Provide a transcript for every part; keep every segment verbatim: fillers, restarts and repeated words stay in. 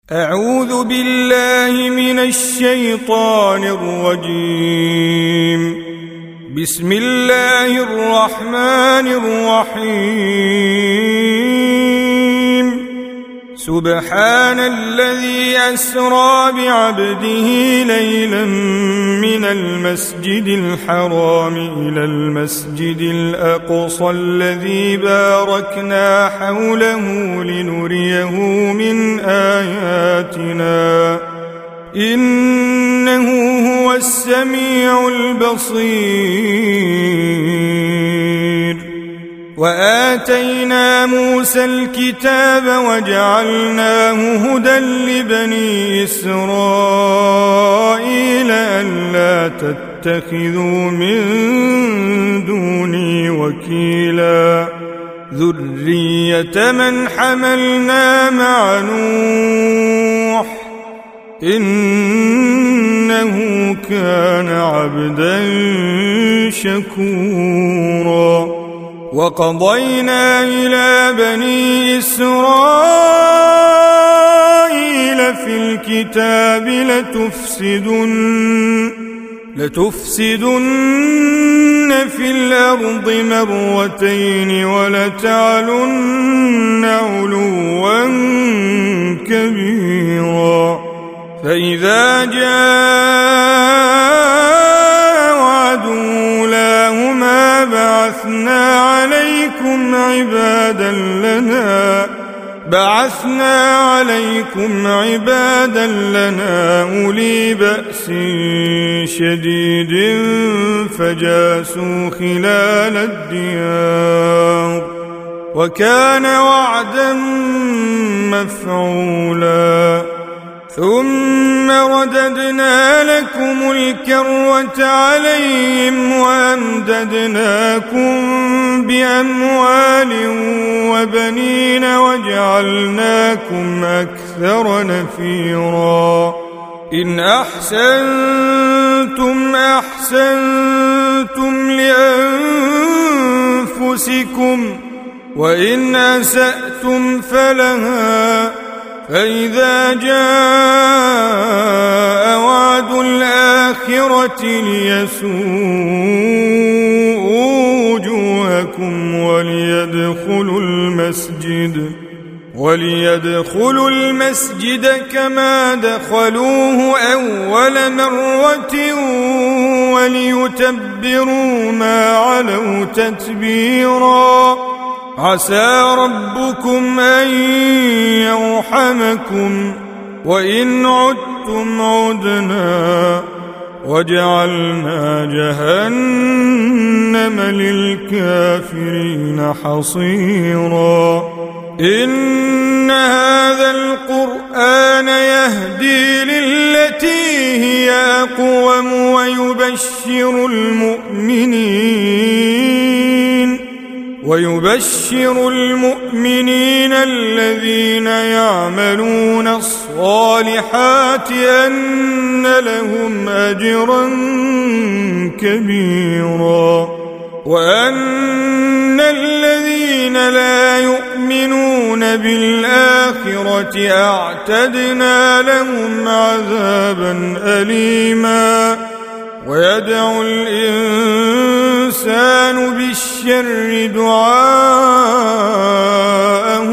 أعوذ بالله من الشيطان الرجيم. بسم الله الرحمن الرحيم. سبحان الذي أسرى بعبده ليلا من المسجد الحرام إلى المسجد الأقصى الذي باركنا حوله لنريه من آياتنا إنه هو السميع البصير. وآتينا موسى الكتاب وجعلناه هدى لبني إسرائيل ألا تتخذوا من دوني وكيلا ذرية من حملنا مع نوح إنه كان عبدا شكورا. وقضينا إلى بني إسرائيل في الكتاب لتفسدن لتفسدن في الأرض مرتين ولتعلن علوا كبيرا. فإذا جاء وعد أولاهما بعثنا عليكم عبادا لنا بعثنا عليكم عبادا لنا أولي بأس شديد فجاسوا خلال الديار وكان وعدا مفعولا. ثم رددنا لكم الكرة عليهم وأمددناكم بأموال وبنين وجعلناكم أكثر نفيرا. إن أحسنتم أحسنتم لأنفسكم وإن أسأتم فلها. فإذا جاء وعد الآخرة ليسوءوا وجوهكم وليدخلوا المسجد وليدخلوا المسجد كما دخلوه أول مرة وليتبروا ما علوا تتبيرا. عسى ربكم أن يرحمكم وإن عدتم عدنا وجعلنا جهنم للكافرين حصيرا. إن هذا القرآن يهدي للتي هي أقوم ويبشر المؤمنين ويبشر المؤمنين الذين يعملون الصالحات أن لهم أجرا كبيرا وأن الذين لا يؤمنون بالآخرة أعتدنا لهم عذابا أليما. ويدعو الإنسان بالشر دعاءه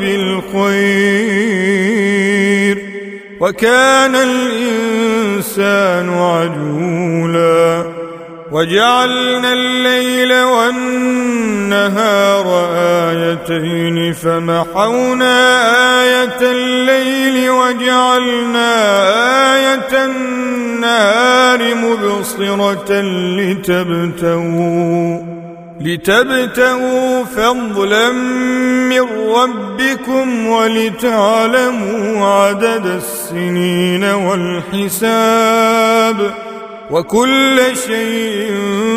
بالخير وكان الإنسان عجولا. وجعلنا الليل والنهار آيتين فمحونا آية الليل وجعلنا آية النهار مبصرة لتبتغوا لتبتغوا فضلا من ربكم ولتعلموا عدد السنين والحساب وكل شيء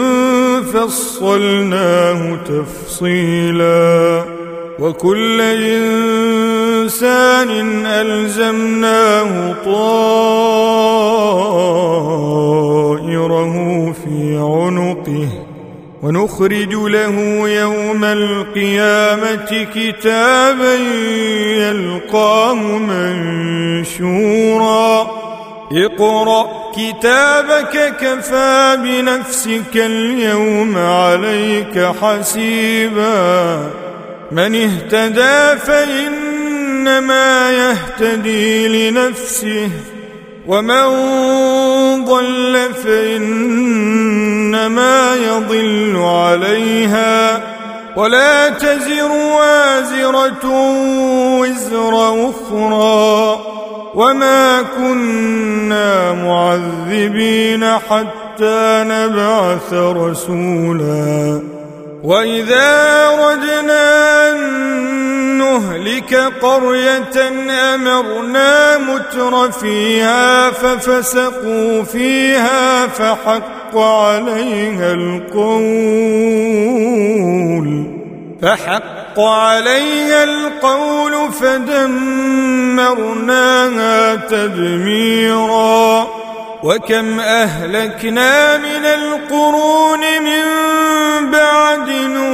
فصلناه تفصيلا. وكل إنسان ألزمناه طائره في عنقه ونخرج له يوم القيامة كتابا يلقاه منشورا اقرأ كتابك كفى بنفسك اليوم عليك حسيبا من اهتدى فإنما يهتدي لنفسه ومن ضل فإنما يضل عليها ولا تزر وازرة وزر أخرى وما كنا معذبين حتى نبعث رسولا وإذا أردنا أن نهلك قرية أمرنا متر فيها ففسقوا فيها فحق عليها القول فحق عليها القول فدمرناها تدميرا وكم أهلكنا من القرون من بعد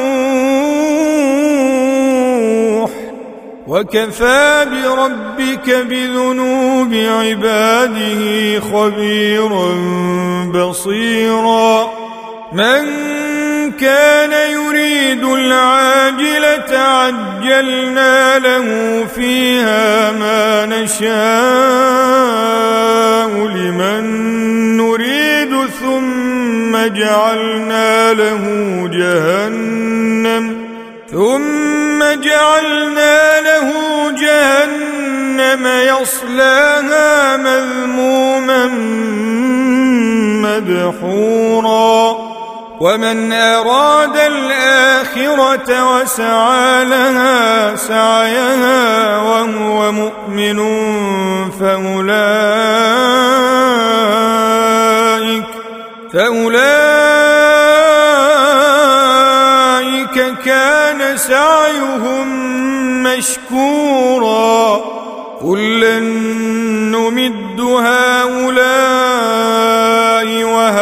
نوح وكفى بربك بذنوب عباده خبيرا بصيرا من كان يريد العاجلة عجلنا له فيها ما نشاء لمن نريد ثم جعلنا له جهنم ثم جعلنا له جهنم يصلاها مذموما مدحورا ومن أراد الآخرة وسعى لها سعيها وهو مؤمن فأولئك فأولئك كان سعيهم مشكورا كلا نمد هؤلاء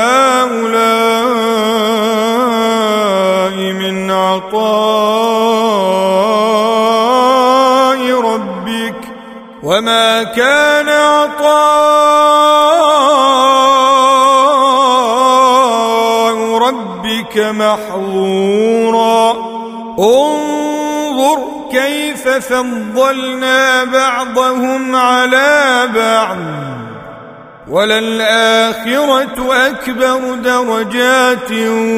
وهؤلاء من عطاء ربك وما كان عطاء ربك محظورا انظر كيف فضلنا بعضهم على بعض وللآخرة أكبر درجات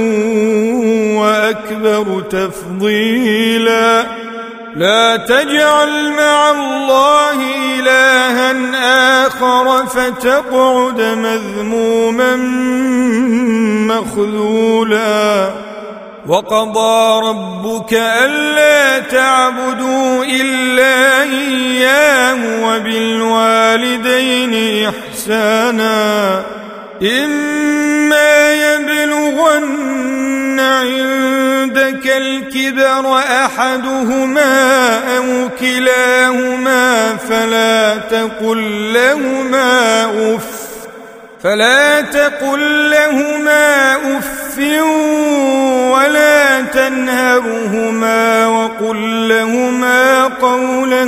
وأكبر تفضيلا لا تجعل مع الله إلها آخر فتقعد مذموما مخذولا وقضى ربك ألا تعبدوا إلا إياه وبالوالدين إحسانا إما يبلغن عندك الكبر أحدهما أو كلاهما فلا تقل لهما أف فلا تقل لهما أف ولا تنهرهما وقل لهما قولا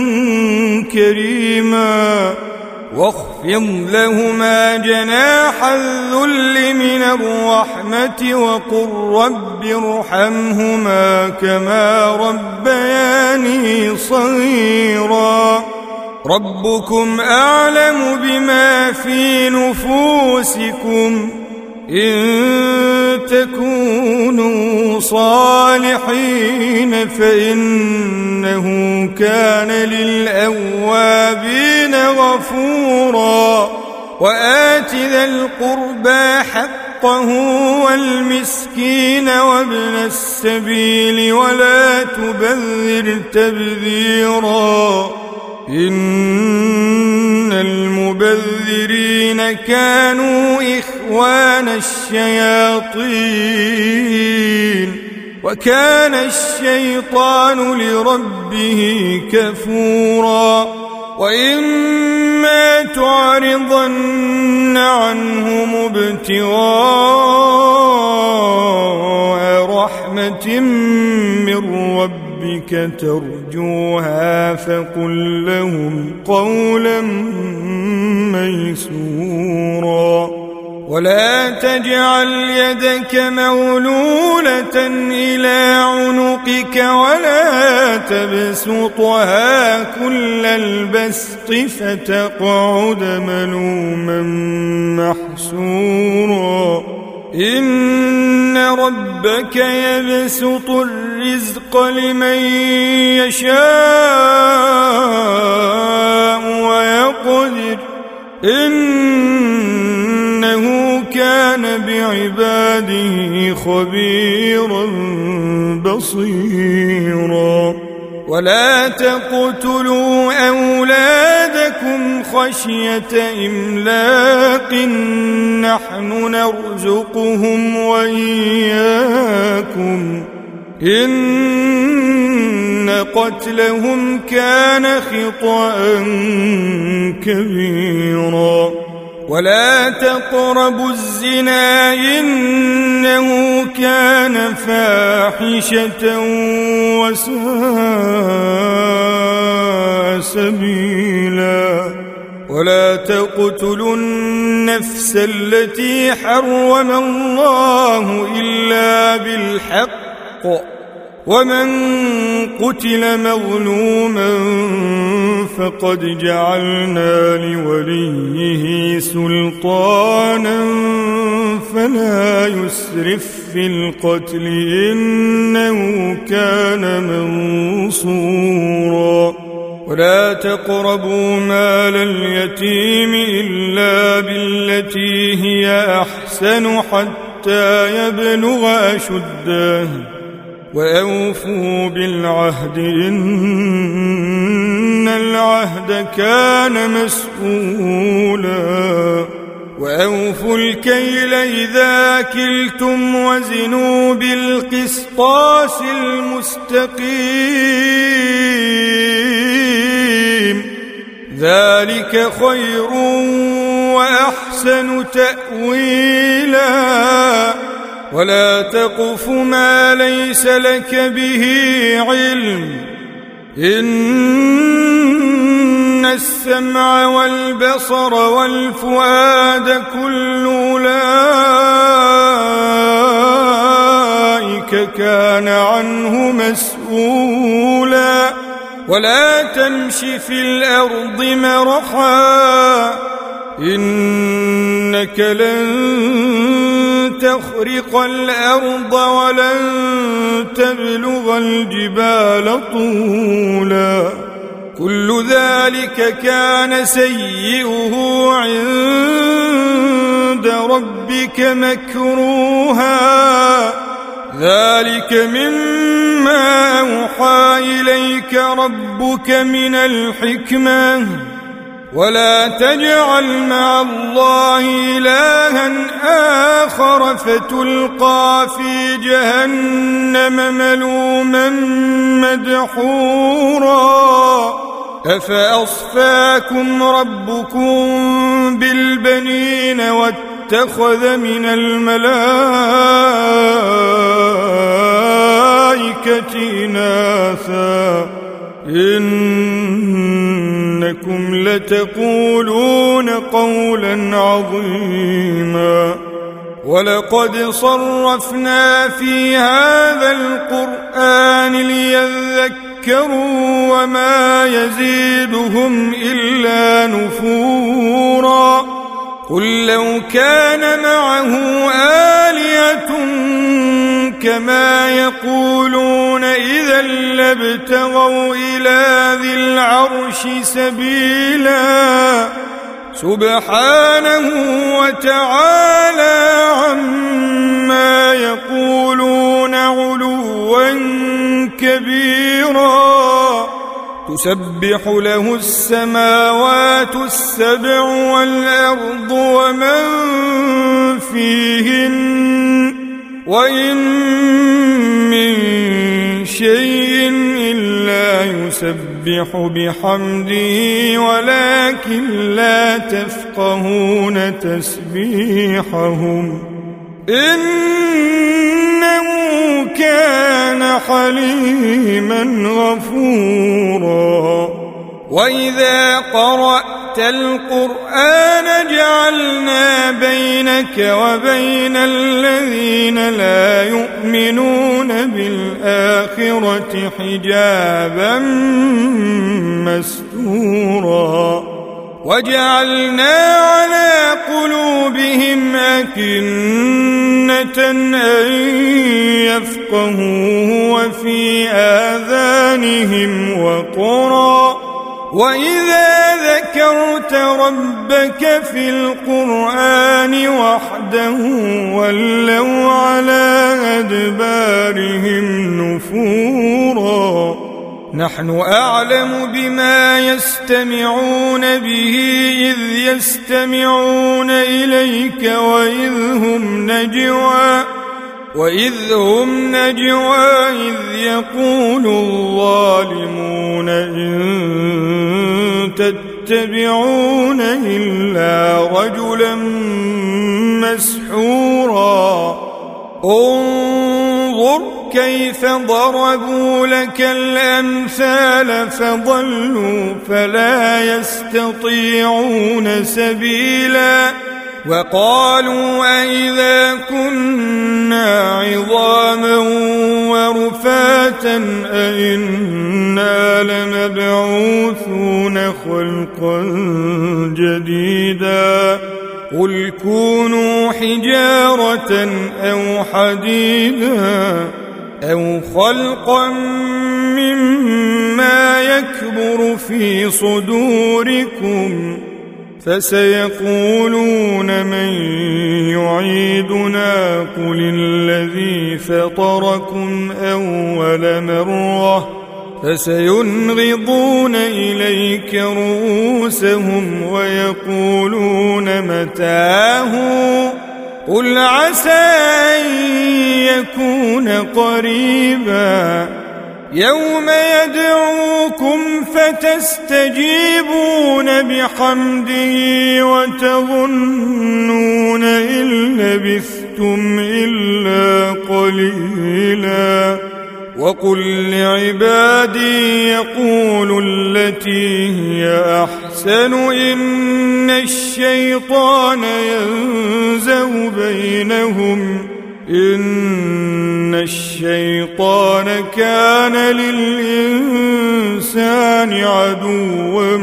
كريما واخفض لهما جناح الذل من الرحمة وقل رب ارحمهما كما ربياني صغيرا ربكم أعلم بما في نفوسكم إن تكونوا صالحين فإنه كان للأوابين غفورا وآت ذا القربى حقه والمسكين وابن السبيل ولا تبذر تبذيرا إن المبذرين كانوا إخوان الشياطين وكان الشيطان لربه كفورا وإما تعرضن عنهم ابتغاء رحمة من ربك ترجوها فقل لهم قولا ميسورا ولا تجعل يدك مغلولة إلى عنقك ولا تبسطها كل البسط فتقعد ملوما محسورا إن ربك يبسط الرزق لمن يشاء ويقدر إنه كان بعباده خبيرا بصيرا ولا تقتلوا أولادكم خشية إملاق نحن نرزقهم وإياكم إن قتلهم كان خطأ كبيرا ولا تقربوا الزنا إنه كان فاحشة وساء سبيلا ولا تقتلوا النفس التي حرم الله إلا بالحق ومن قتل مظلوما فقد جعلنا لوليه سلطانا فلا يسرف في القتل إنه كان منصورا ولا تقربوا مال اليتيم إلا بالتي هي أحسن حتى يبلغ أشده وأوفوا بالعهد إن العهد كان مسؤولا وأوفوا الكيل إذا كلتم وزنوا بالقسطاس المستقيم ذلك خير وأحسن تأويلا ولا تقف ما ليس لك به علم إن السمع والبصر والفؤاد كل أولئك كان عنه مسؤولا ولا تمش في الأرض مرحا إنك لن تخرق الأرض ولن تبلغ الجبال طولا كل ذلك كان سيئه عند ربك مكروها ذلك مما أوحى إليك ربك من الحكمة ولا تجعل مع الله إلها آخر فتلقى في جهنم ملوما مدحورا أفأصفاكم ربكم بالبنين واتخذ من الملائكة إناثا إنكم لتقولون قولا عظيما ولقد صرفنا في هذا القرآن ليذكروا وما يزيدهم إلا نفورا قل لو كان معه آلهة كما يقولون إذا لابتغوا إلى ذي العرش سبيلا سبحانه وتعالى عما يقولون علوا كبيرا تسبح له السماوات السبع والأرض ومن فيهن وإن من شيء إلا يسبح بحمده ولكن لا تفقهون تسبيحهم إنه كان حليما غفورا وإذا قرأت القرآن جعلنا بينك وبين الذين لا يؤمنون بالآخرة حجابا مستورا وجعلنا على قلوبهم أكنة أن يفقهوه وفي آذانهم وقرا وإذا ذكرت ربك في القرآن وحده ولوا على أدبارهم نفورا نحن أعلم بما يستمعون به إذ يستمعون إليك وإذ هم نجوى وإذ هم نجوى إذ يقول الظالمون إن تتبعون إلا رجلا مسحورا انظر كيف ضربوا لك الأمثال فضلوا فلا يستطيعون سبيلا وقالوا أئذا كنا عظاما ورفاتا أئنا لمبعوثون خلقا جديدا قل كونوا حجارة أو حديدا أو خلقا مما يكبر في صدوركم فسيقولون من يعيدنا قل الذي فطركم أول مرة فسينغضون إليك رؤوسهم ويقولون متاه قل عسى أن يكون قريبا يوم يدعوكم فتستجيبون بحمده وتظنون إن لبثتم إلا قليلا وقل لعبادي يقولوا التي هي أحسن إن الشيطان ينزغ بينهم إن الشيطان كان للإنسان عدوا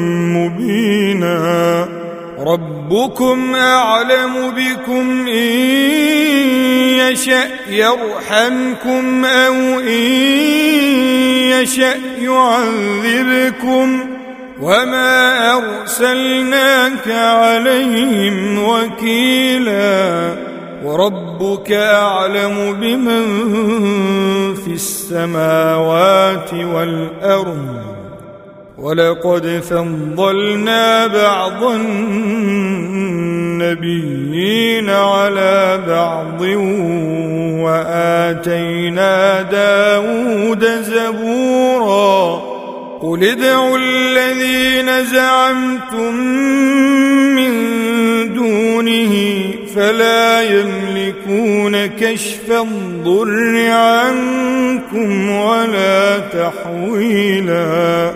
مبينا ربكم أعلم بكم إن يشأ يرحمكم أو إن يشأ يعذبكم وما أرسلناك عليهم وكيلا وربك أعلم بمن في السماوات والأرض ولقد فضلنا بعض النبيين على بعض وآتينا داود زبورا قل ادعوا الذين زعمتم من دونه فلا يملكون كشف الضر عنكم ولا تحويلا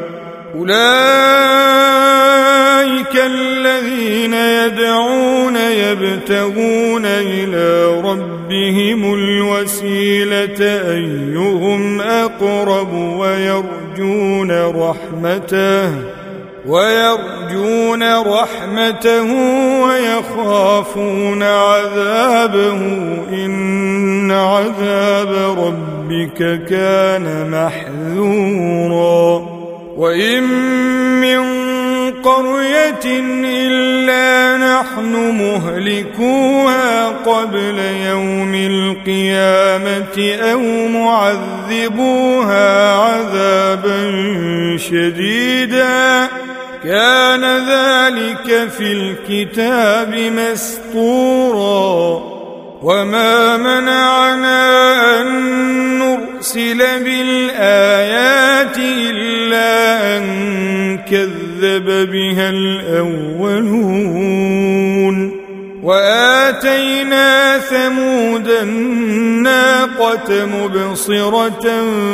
أولئك الذين يدعون يبتغون إلى ربهم الوسيلة أيهم أقرب ويرجون رحمته ويرجون رحمته ويخافون عذابه إن عذاب ربك كان محذورا وإن من قرية إلا نحن مهلكوها قبل يوم القيامة أو معذبوها عذابا شديدا كان ذلك في الكتاب مسطورا وما منعنا أن نرسل بالآيات إلا أن كذب بها الأولون وآتينا ثمود الناقة مبصرة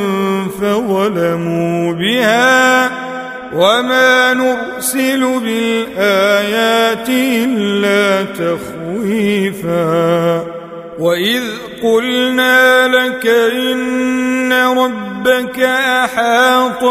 فظلموا بها وما نرسل بالآيات إلا تخويفا وإذ قلنا لك إن ربك أحاط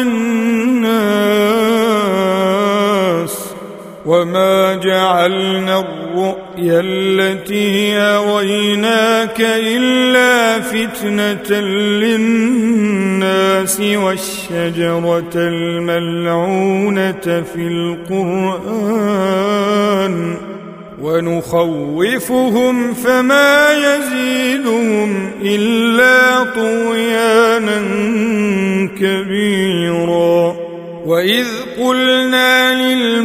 بالناس وما جعلنا الرؤيا التي أريناك إلا فتنة للناس والشجرة الملعونة في القرآن ونخوفهم فما يزيدهم إلا طغيانا كبيرا وإذ قلنا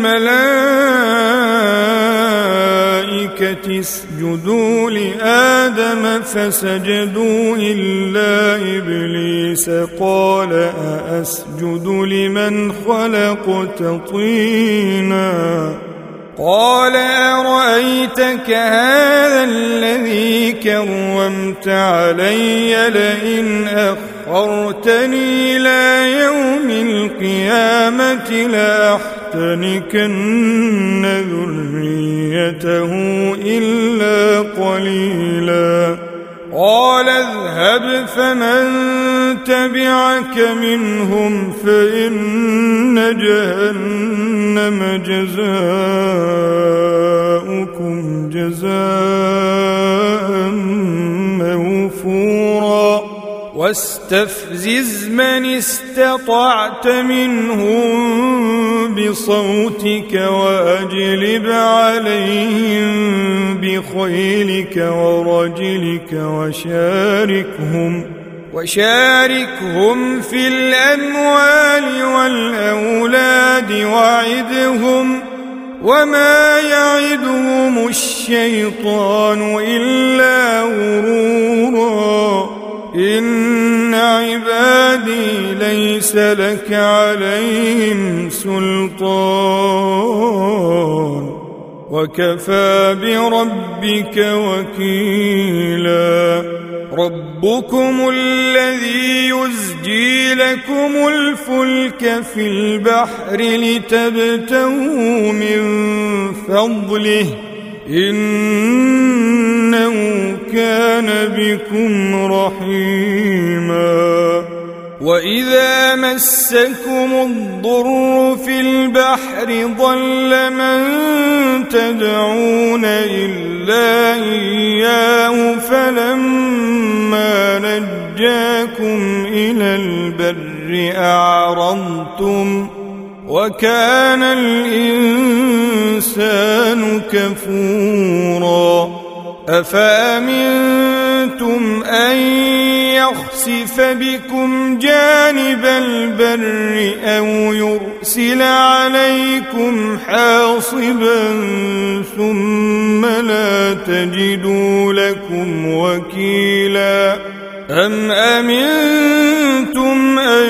للملائكة اسجدوا لآدم فسجدوا إلا إبليس قال أأسجد لمن خلقت طينا قال أرأيتك هذا الذي كرمت علي لئن أخرتني إلى يوم القيامة لأحتنكن ذريته إلا قليلا قال اذهب فمن تبعك منهم فإن جهنم جزاؤكم جزاء موفورا واستفزز من استطعت منهم بصوتك وأجلب عليهم بخيلك ورجلك وشاركهم وشاركهم في الأموال والأولاد وعدهم وما يعدهم الشيطان إلا غرورا إن عبادي ليس لك عليهم سلطان وكفى بربك وكيلا ربكم الذي يزجي لكم الفلك في البحر لتبتغوا من فضله إنه كان بكم رحيما وإذا مسكم الضر في البحر ضل من تدعون إلا إياه فلما نجاكم إلى البر أعرضتم وكان الإنسان كفورا أفأمنتم أن يخسف بكم جانب البر أو يرسل عليكم حاصبا ثم لا تجدوا لكم وكيلا أم أمنتم أن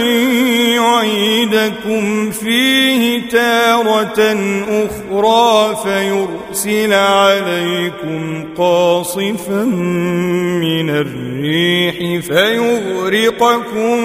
يعيدكم فيه تارة أخرى فيرسل عليكم قاصفا من الريح فيغرقكم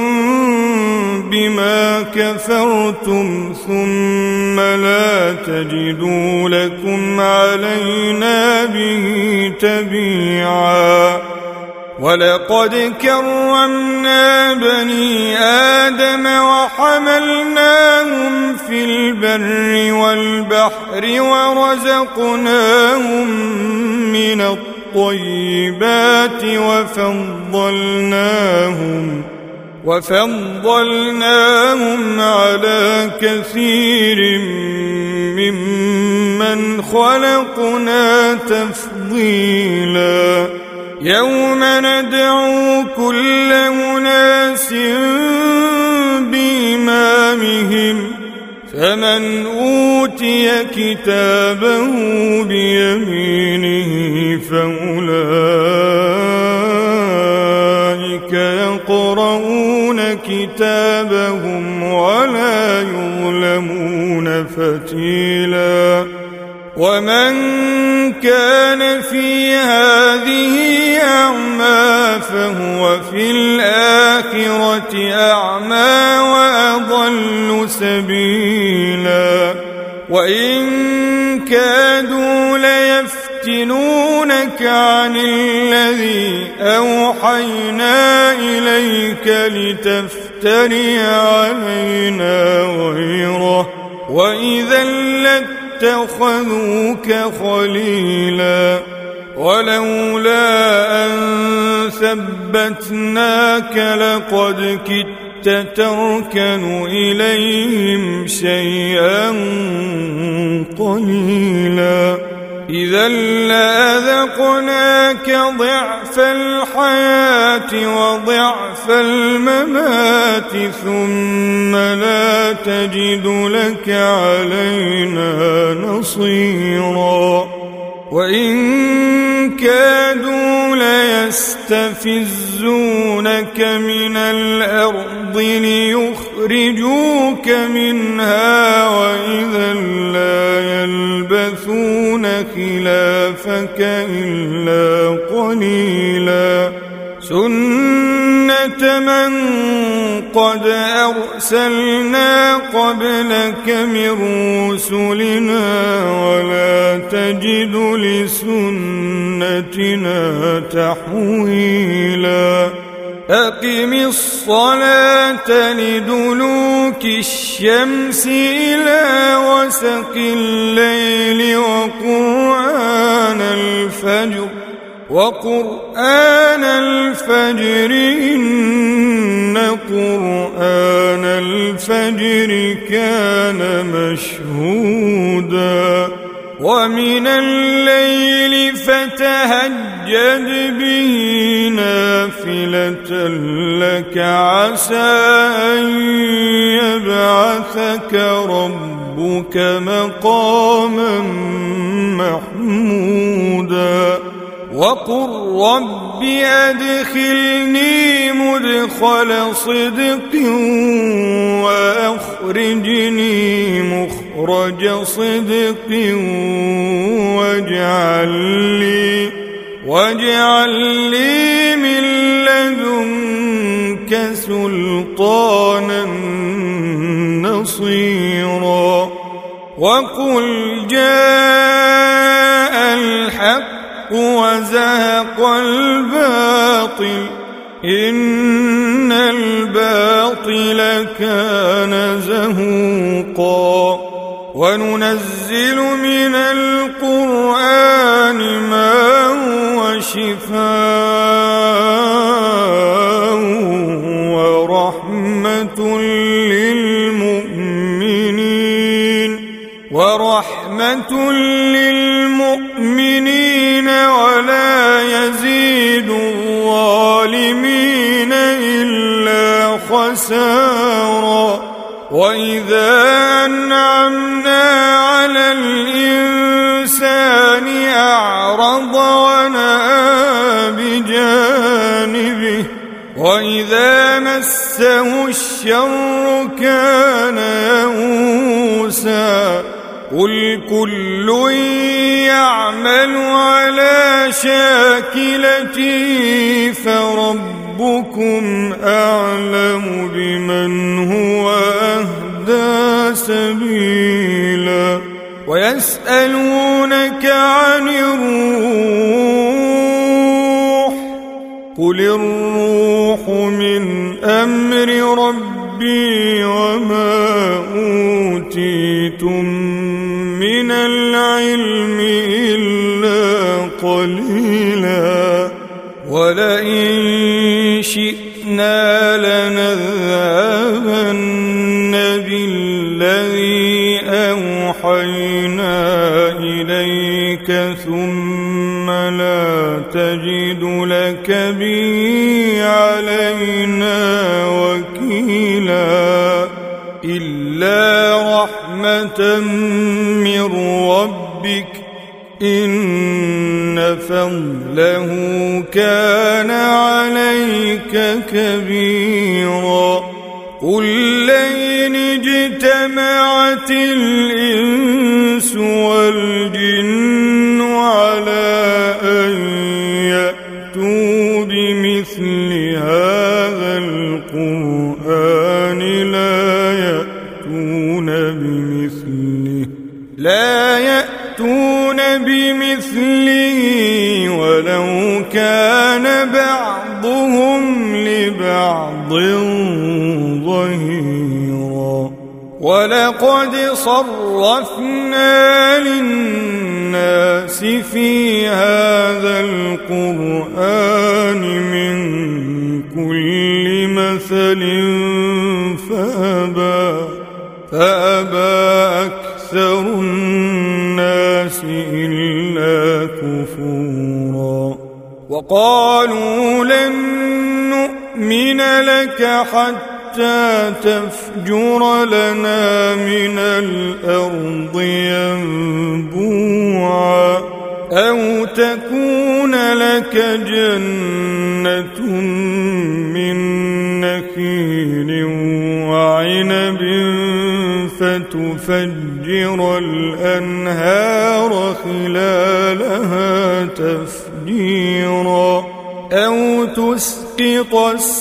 بما كفرتم ثم لا تجدوا لكم علينا به تبيعا ولقد كرمنا بني آدم وحملناهم في البر والبحر ورزقناهم من الطيبات وفضلناهم وفضلناهم على كثير ممن خلقنا تفضيلا يوم ندعو كل أناس بإمامهم فمن أوتي كتابه بيمينه فأولئك يقرؤون كتابهم ولا يظلمون فتيلا ومن كان سبيلا وإن كادوا ليفتنونك عن الذي أوحينا إليك لتفتري علينا غيره وإذا لاتخذوك خليلا ولولا أن ثبتناك لقد كدت تركن إليهم شيئا قليلا إذا لأذقناك ضعف الحياة وضعف الممات ثم لا تجد لك علينا نصيرا وإن كادوا ليستفزونك من الأرض ليخرجوك منها وإذا لا يلبثون خلافك إلا قليلا سنة من قد أرسلنا قبلك من رسلنا ولا تجد لسنتنا تحويلا أقم الصلاة لدلوك الشمس إلى وسق الليل وقرآن الفجر وقرآن الفجر إن قرآن الفجر كان مشهودا ومن الليل فتهجد به نافلة لك عسى أن يبعثك ربك مقاما محمودا وقل رب أدخلني مدخل صدق وأخرجني مخرج صدق واجعل لي واجعل لي من لدنك سلطانا نصيرا وقل جاء الحق وزهق الباطل إن الباطل كان زهوقا وننزل من القرآن ما هو شفاء ورحمة للمؤمنين ورحمة للمؤمنين ولا يزيد الظالمين إلا خسارا وإذا أنعمنا على الإنسان أعرض ونأى بجانبه وإذا مسه الشر كان يئوسا قل كل يعمل على شاكلته فربكم أعلم بمن هو أهدى سبيلا ويسألونك عن الروح قل الروح من أمر ربي وما أوتيتم من العلم إلا قليلا ولئن شئنا لنذهبن بالذي أوحينا إليك ثم لا تجد لك به علينا وكيلا إلا رحمة من ربك إن فضله كان عليك كبيرا قل لئن اجتمعت الإنس والجن على أن يأتوا بمثل هذا القرآن لا يأتون يأتون بمثله لا يأتون بمثله ولو كان بعضهم لبعض ظهيرا ولقد صرفنا للناس في هذا القرآن من كل مثل فأبى, فأبى أكثر الناس إلا كفورا وقالوا لن نؤمن لك حتى تفجر لنا من الأرض ينبوعا أو تكون لك جنة من نخيل وعنب فتفجر الأنهار خلالها تفجيرا أو تسقط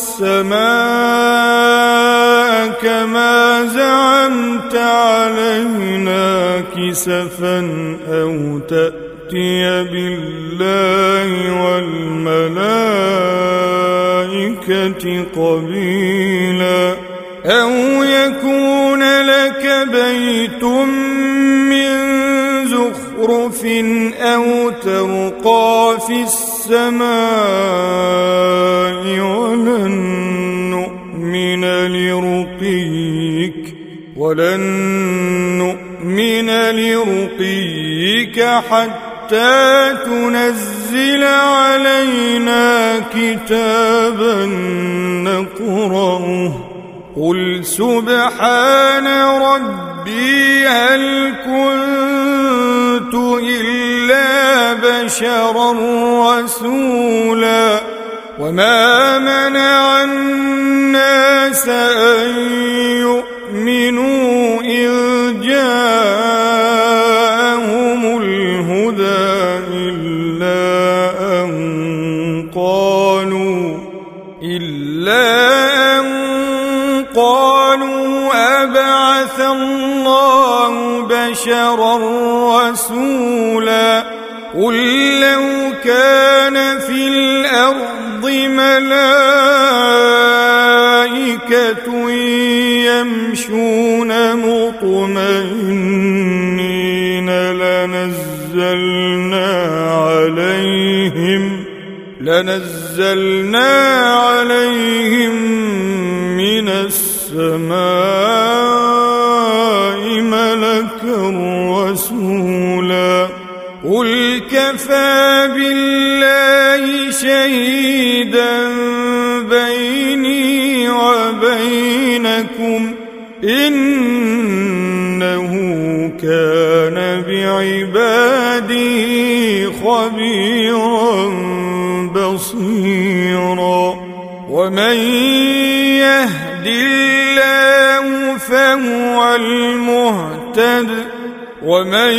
السماء كما زعمت علينا كسفا أو تأتي بالله والملائكة قبيلا أو يكون لك بيت من زخرف أو ترقى في السماء ولن نؤمن لرقيك ولن نؤمن لرقيك حتى تنزل علينا كتابا نقرأه قل سبحان ربي هل كنت إلا بشرا رسولا وما منع الناس أن يؤمنوا إذ جاءهم الهدى إلا أن قالوا إلا أن قالوا أبعث الله بشرا رسولا قل لو كان في الأرض ملائكة يمشون مطمئنين لنزلنا عليهم لنزلنا عليهم من السماء ملكا رسولا قل كفى بالله شهيدا بيني وبينكم إنه كان بعباده خبيرا بصيرا ومن يهد الله فهو المهتد ومن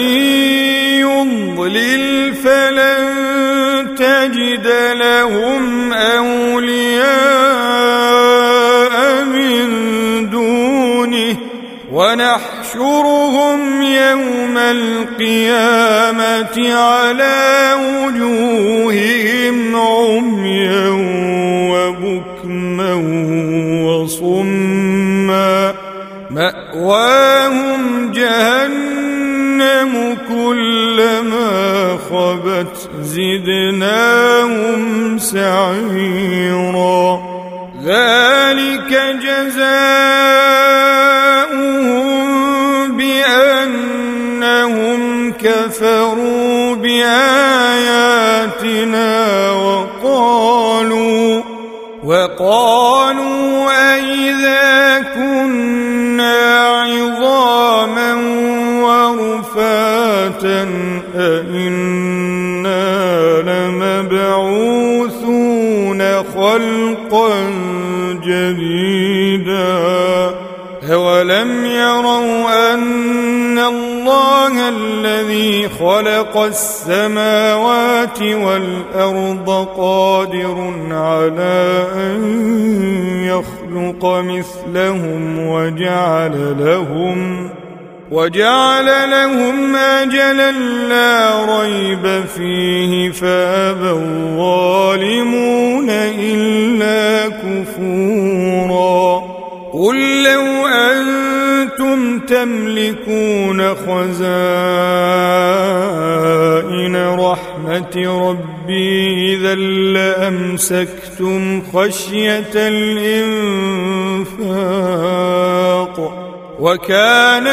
يضلل فلن تجد لهم أولياء من دونه ونحشرهم يوم القيامة على وجوههم عميا وبكما وصما مأواهم جهنم كلما خبت زدناهم سعيرا ذلك جزاؤهم بأنهم كفروا بآياتنا وقالوا وقالوا أئذا كنا عظاما ورفاتا أئنا لمبعوثون خلقا جديدا أولم يروا أن الله الله الذي خلق السماوات والأرض قادر على أن يخلق مثلهم وجعل لهم وجعل لهم أجلا لا ريب فيه فأبى الظالمون إلا كفورا قل لو أنتم تملكون خزائن رحمة ربي إذا لأمسكتم خشية الإنفاق وكان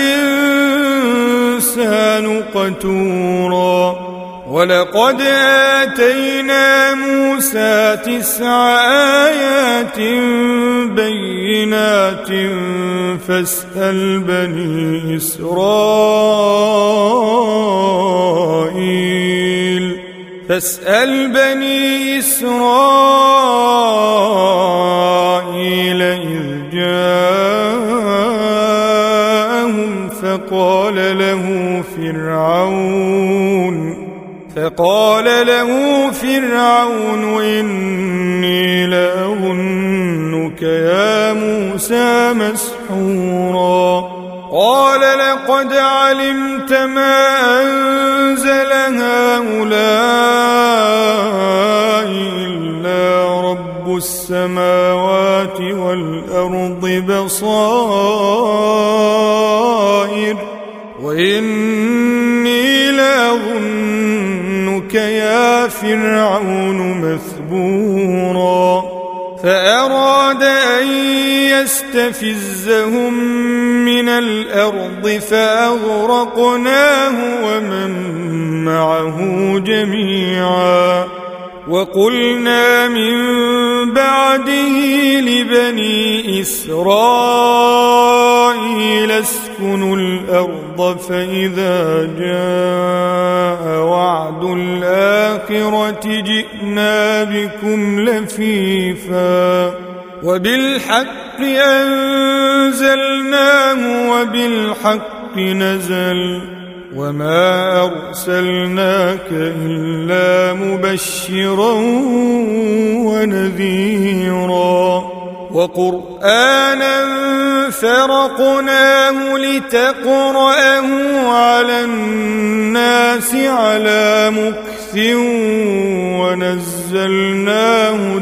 الإنسان قتورا ولقد آتينا موسى تسع آيات بينات فاسأل بني إسرائيل فاسأل بني إسرائيل إذ جاءهم فقال له فرعون فقال له فرعون إني لأظنك يا موسى مسحورا قال لقد علمت ما أنزل هؤلاء إلا رب السماوات والأرض بصائر وإني لأظنك يا فرعون مثبورا فأراد أن يستفزهم من الأرض فأغرقناه ومن معه جميعا وقلنا من بعده لبني إسرائيل اسكنوا الأرض فإذا جاء وعد الآخرة جئنا بكم لفيفا وبالحق أنزلناه وبالحق نزل وما أرسلناك إلا مبشرا ونذيرا وقرآنا فرقناه لتقرأه على الناس على مكث ونزلناه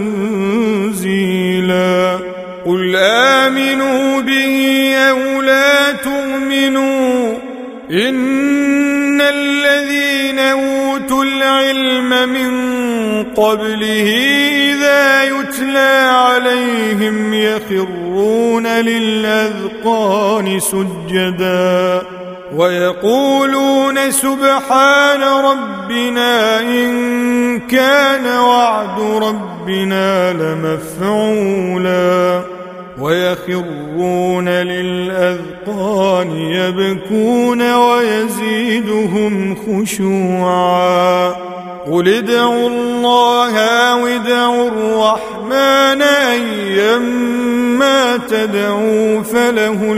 تنزيلا قل آمنوا به أو لا تؤمنوا إن الذين أوتوا العلم من قبله إذا يتلى عليهم يخرون للأذقان سجدا ويقولون سبحان ربنا إن كان وعد ربنا لمفعولا ويخرون للأذقان يبكون ويزيدهم خشوعا قل ادعوا الله أو ادعوا الرحمن أيما تدعوا فله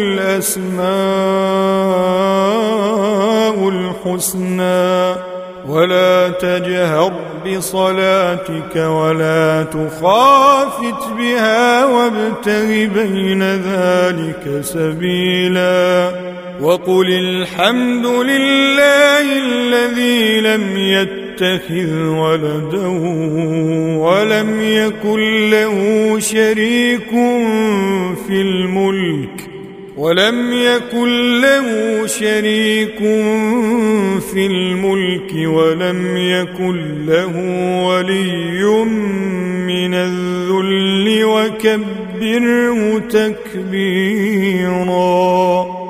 الأسماء الحسنى ولا تجهر بصلاتك ولا تخافت بها وابتغ بين ذلك سبيلا وقل الحمد لله الذي لم يتخذ ولدا ولم يكن له شريك في الملك ولم يكن له شريك في الملك ولم يكن له ولي من الذل وكبره تكبيرا.